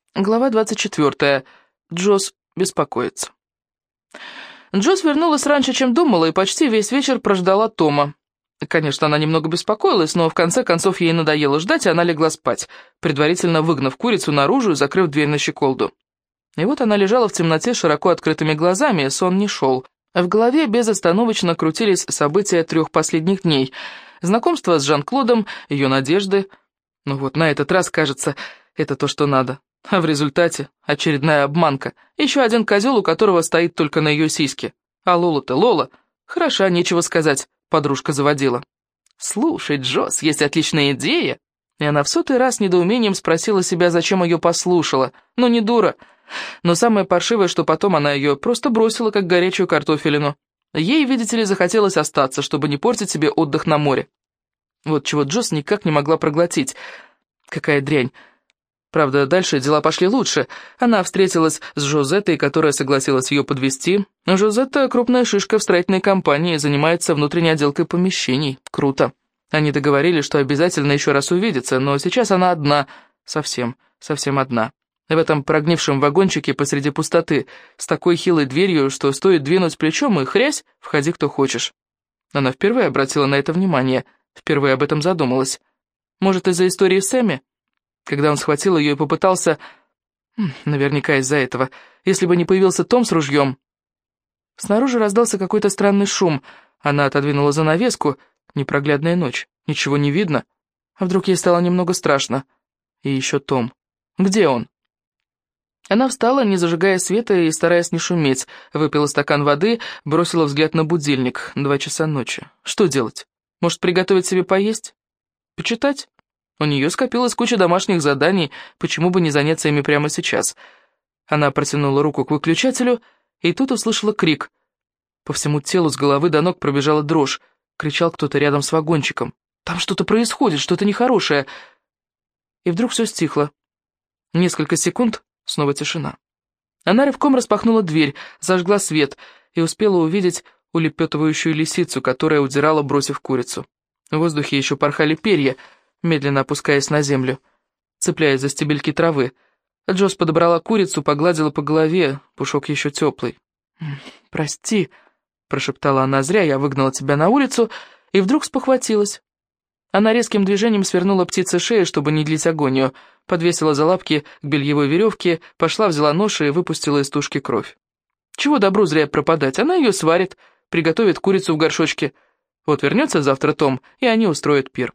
Глава 24. Джосс беспокоится. Джосс вернулась раньше, чем думала, и почти весь вечер прождала Тома. Конечно, она немного беспокоилась, но в конце концов ей надоело ждать, и она легла спать, предварительно выгнав курицу наружу и закрыв дверь на щеколду. И вот она лежала в темноте широко открытыми глазами, и сон не шел. В голове безостановочно крутились события 3 последних дней. Знакомство с Жан-Клодом, ее надежды. Ну вот, на этот раз, кажется, это то, что надо. А в результате очередная обманка. Еще один козел, у которого стоит только на ее сиське. А Лола-то Лола. Хороша, нечего сказать, подружка заводила. «Слушай, Джосс, есть отличная идея». И она в 100-й раз с недоумением спросила себя, зачем ее послушала. Ну, не дура. Но самое паршивое, что потом она ее просто бросила, как горячую картофелину. Ей, видите ли, захотелось остаться, чтобы не портить себе отдых на море. Вот чего Джосс никак не могла проглотить. Какая дрянь. Правда, дальше дела пошли лучше. Она встретилась с Жозеттой, которая согласилась ее подвезти. Жозетта — крупная шишка в строительной компании, занимается внутренней отделкой помещений. Круто. Они договорились, что обязательно еще раз увидятся, но сейчас она одна. Совсем одна. В этом прогнившем вагончике посреди пустоты, с такой хилой дверью, что стоит двинуть плечом и хрясь, входи кто хочешь. Она впервые обратила на это внимание, впервые об этом задумалась. Может, из-за истории с Сэмми? Когда он схватил ее и попытался... Наверняка из-за этого. Если бы не появился Том с ружьем... Снаружи раздался какой-то странный шум. Она отодвинула занавеску. Непроглядная ночь. Ничего не видно. А вдруг ей стало немного страшно? И еще Том. Где он? Она встала, не зажигая света и стараясь не шуметь. Выпила стакан воды, бросила взгляд на будильник. 2 часа ночи. Что делать? Может, приготовить себе поесть? Почитать? У нее скопилась куча домашних заданий, почему бы не заняться ими прямо сейчас? Она протянула руку к выключателю, и тут услышала крик. По всему телу с головы до ног пробежала дрожь. Кричал кто-то рядом с вагончиком. Там что-то происходит, что-то нехорошее. И вдруг все стихло. Несколько секунд, снова тишина. Она рывком распахнула дверь, зажгла свет и успела увидеть улепетывающую лисицу, которая удирала, бросив курицу. В воздухе еще порхали перья, медленно опускаясь на землю, цепляясь за стебельки травы. Джосс подобрала курицу, погладила по голове, пушок еще теплый. «Прости», — прошептала она, — «зря я выгнала тебя на улицу», и вдруг спохватилась. Она резким движением свернула птице шею, чтобы не длить агонию, подвесила за лапки к бельевой веревке, пошла, взяла нож и выпустила из тушки кровь. Чего добру зря пропадать, она ее сварит, приготовит курицу в горшочке. Вот вернется завтра Том, и они устроят пир.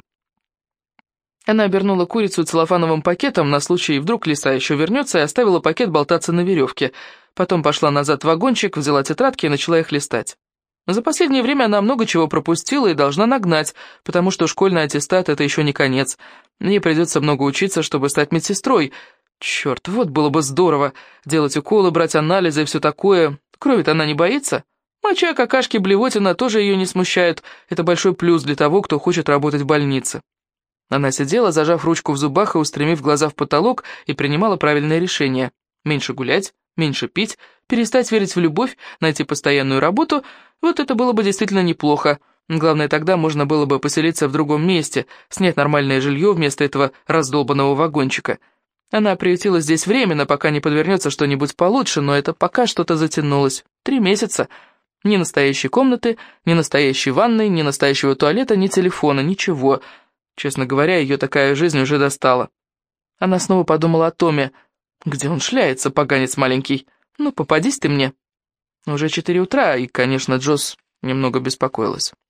Она обернула курицу целлофановым пакетом на случай, вдруг лиса еще вернется, и оставила пакет болтаться на веревке. Потом пошла назад в вагончик, взяла тетрадки и начала их листать. За последнее время она много чего пропустила и должна нагнать, потому что школьный аттестат — это еще не конец. Ей придется много учиться, чтобы стать медсестрой. Черт, вот было бы здорово. Делать уколы, брать анализы и все такое. Крови-то она не боится. Моча, какашки, блевотина тоже ее не смущают. Это большой плюс для того, кто хочет работать в больнице. Она сидела, зажав ручку в зубах и устремив глаза в потолок, и принимала правильное решение. Меньше гулять, меньше пить, перестать верить в любовь, найти постоянную работу — вот это было бы действительно неплохо. Главное, тогда можно было бы поселиться в другом месте, снять нормальное жилье вместо этого раздолбанного вагончика. Она приютилась здесь временно, пока не подвернется что-нибудь получше, но это пока что-то затянулось. 3 месяца. Ни настоящей комнаты, ни настоящей ванной, ни настоящего туалета, ни телефона, ничего. Честно говоря, ее такая жизнь уже достала. Она снова подумала о Томе. Где он шляется, поганец маленький? Ну, попадись ты мне. Уже 4 утра, и, конечно, Джосс немного беспокоилась.